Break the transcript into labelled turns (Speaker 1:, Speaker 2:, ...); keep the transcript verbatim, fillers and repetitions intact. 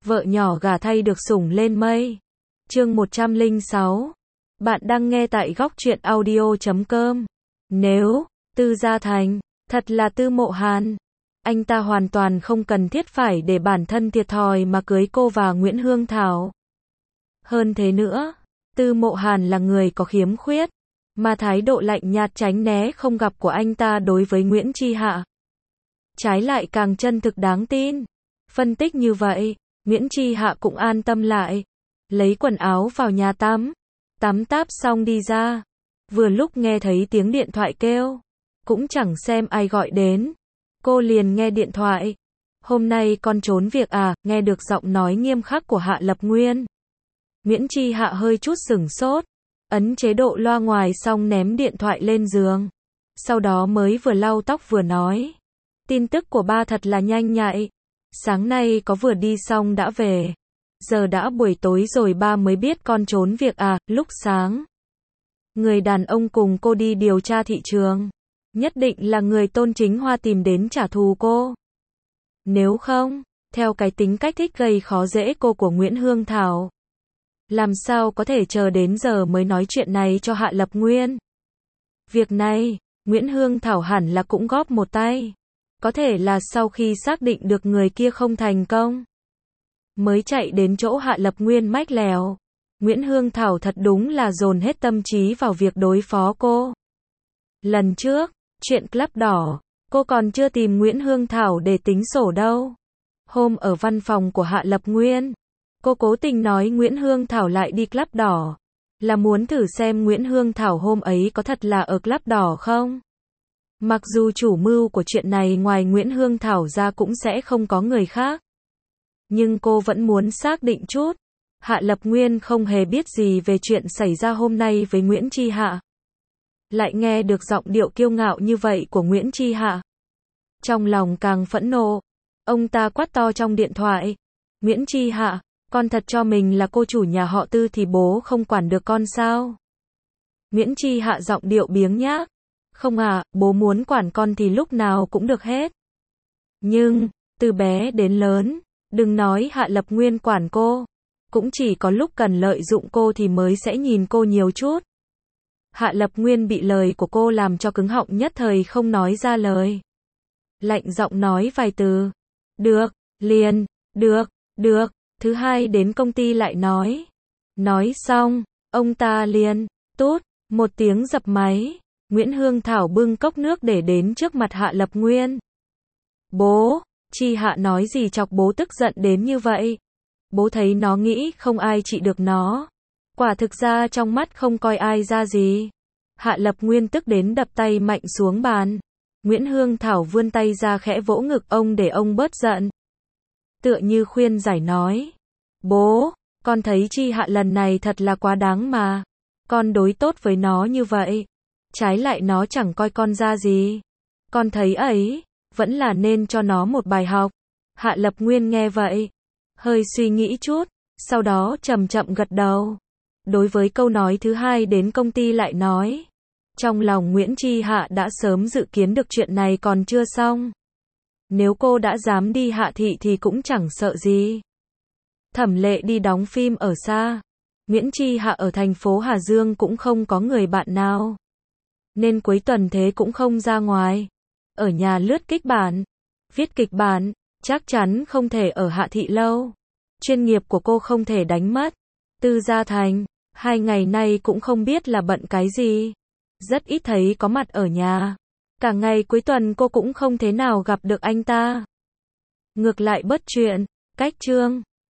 Speaker 1: Vợ nhỏ gả thay được sủng lên mây. Chương một trăm lẻ sáu. Bạn đang nghe tại góc truyện audio chấm com. Nếu Tư Gia Thành thật là Tư Mộ Hàn, anh ta hoàn toàn không cần thiết phải để bản thân thiệt thòi mà cưới cô và Nguyễn Hương Thảo. Hơn thế nữa, Tư Mộ Hàn là người có khiếm khuyết, mà thái độ lạnh nhạt tránh né không gặp của anh ta đối với Nguyễn Chi Hạ trái lại càng chân thực đáng tin. Phân tích như vậy, Nguyễn Chi Hạ cũng an tâm lại, lấy quần áo vào nhà tắm, tắm táp xong đi ra. Vừa lúc nghe thấy tiếng điện thoại kêu, cũng chẳng xem ai gọi đến, cô liền nghe điện thoại. Hôm nay con trốn việc à? Nghe được giọng nói nghiêm khắc của Hạ Lập Nguyên, Nguyễn Chi Hạ hơi chút sửng sốt, ấn chế độ loa ngoài xong ném điện thoại lên giường. Sau đó mới vừa lau tóc vừa nói, tin tức của ba thật là nhanh nhạy. Sáng nay có vừa đi xong đã về, giờ đã buổi tối rồi ba mới biết con trốn việc à? Lúc sáng, người đàn ông cùng cô đi điều tra thị trường, nhất định là người Tôn Chính Hoa tìm đến trả thù cô. Nếu không, theo cái tính cách thích gây khó dễ cô của Nguyễn Hương Thảo, làm sao có thể chờ đến giờ mới nói chuyện này cho Hạ Lập Nguyên. Việc này, Nguyễn Hương Thảo hẳn là cũng góp một tay. Có thể là sau khi xác định được người kia không thành công, mới chạy đến chỗ Hạ Lập Nguyên mách lèo. Nguyễn Hương Thảo thật đúng là dồn hết tâm trí vào việc đối phó cô. Lần trước, chuyện Club Đỏ, cô còn chưa tìm Nguyễn Hương Thảo để tính sổ đâu. Hôm ở văn phòng của Hạ Lập Nguyên, cô cố tình nói Nguyễn Hương Thảo lại đi Club Đỏ, là muốn thử xem Nguyễn Hương Thảo hôm ấy có thật là ở Club Đỏ không. Mặc dù chủ mưu của chuyện này ngoài Nguyễn Hương Thảo ra cũng sẽ không có người khác, nhưng cô vẫn muốn xác định chút. Hạ Lập Nguyên không hề biết gì về chuyện xảy ra hôm nay với Nguyễn Chi Hạ. Lại nghe được giọng điệu kiêu ngạo như vậy của Nguyễn Chi Hạ, trong lòng càng phẫn nộ. Ông ta quát to trong điện thoại, Nguyễn Chi Hạ, con thật cho mình là cô chủ nhà họ Tư thì bố không quản được con sao? Nguyễn Chi Hạ giọng điệu biếng nhác, không à, bố muốn quản con thì lúc nào cũng được hết. Nhưng, từ bé đến lớn, đừng nói Hạ Lập Nguyên quản cô, cũng chỉ có lúc cần lợi dụng cô thì mới sẽ nhìn cô nhiều chút. Hạ Lập Nguyên bị lời của cô làm cho cứng họng nhất thời không nói ra lời. Lạnh giọng nói vài từ, được, liền, được, được, thứ hai đến công ty lại nói. Nói xong, ông ta liền, tút, một tiếng dập máy. Nguyễn Hương Thảo bưng cốc nước để đến trước mặt Hạ Lập Nguyên. Bố, Chi Hạ nói gì chọc bố tức giận đến như vậy? Bố thấy nó nghĩ không ai trị được nó. Quả thực ra trong mắt không coi ai ra gì. Hạ Lập Nguyên tức đến đập tay mạnh xuống bàn. Nguyễn Hương Thảo vươn tay ra khẽ vỗ ngực ông để ông bớt giận. Tựa như khuyên giải nói. Bố, con thấy Chi Hạ lần này thật là quá đáng mà. Con đối tốt với nó như vậy, trái lại nó chẳng coi con ra gì. Con thấy ấy, vẫn là nên cho nó một bài học. Hạ Lập Nguyên nghe vậy, hơi suy nghĩ chút, sau đó chậm chậm gật đầu. Đối với câu nói thứ hai đến công ty lại nói, trong lòng Nguyễn Chi Hạ đã sớm dự kiến được chuyện này còn chưa xong. Nếu cô đã dám đi Hạ thị thì cũng chẳng sợ gì. Thẩm Lệ đi đóng phim ở xa, Nguyễn Chi Hạ ở thành phố Hà Dương cũng không có người bạn nào, nên cuối tuần thế cũng không ra ngoài, ở nhà lướt kịch bản, viết kịch bản, chắc chắn không thể ở Hạ thị lâu. Chuyên nghiệp của cô không thể đánh mất. Tư Gia Thành, hai ngày nay cũng không biết là bận cái gì, rất ít thấy có mặt ở nhà. Cả ngày cuối tuần cô cũng không thế nào gặp được anh ta. Ngược lại bớt chuyện, cách chương.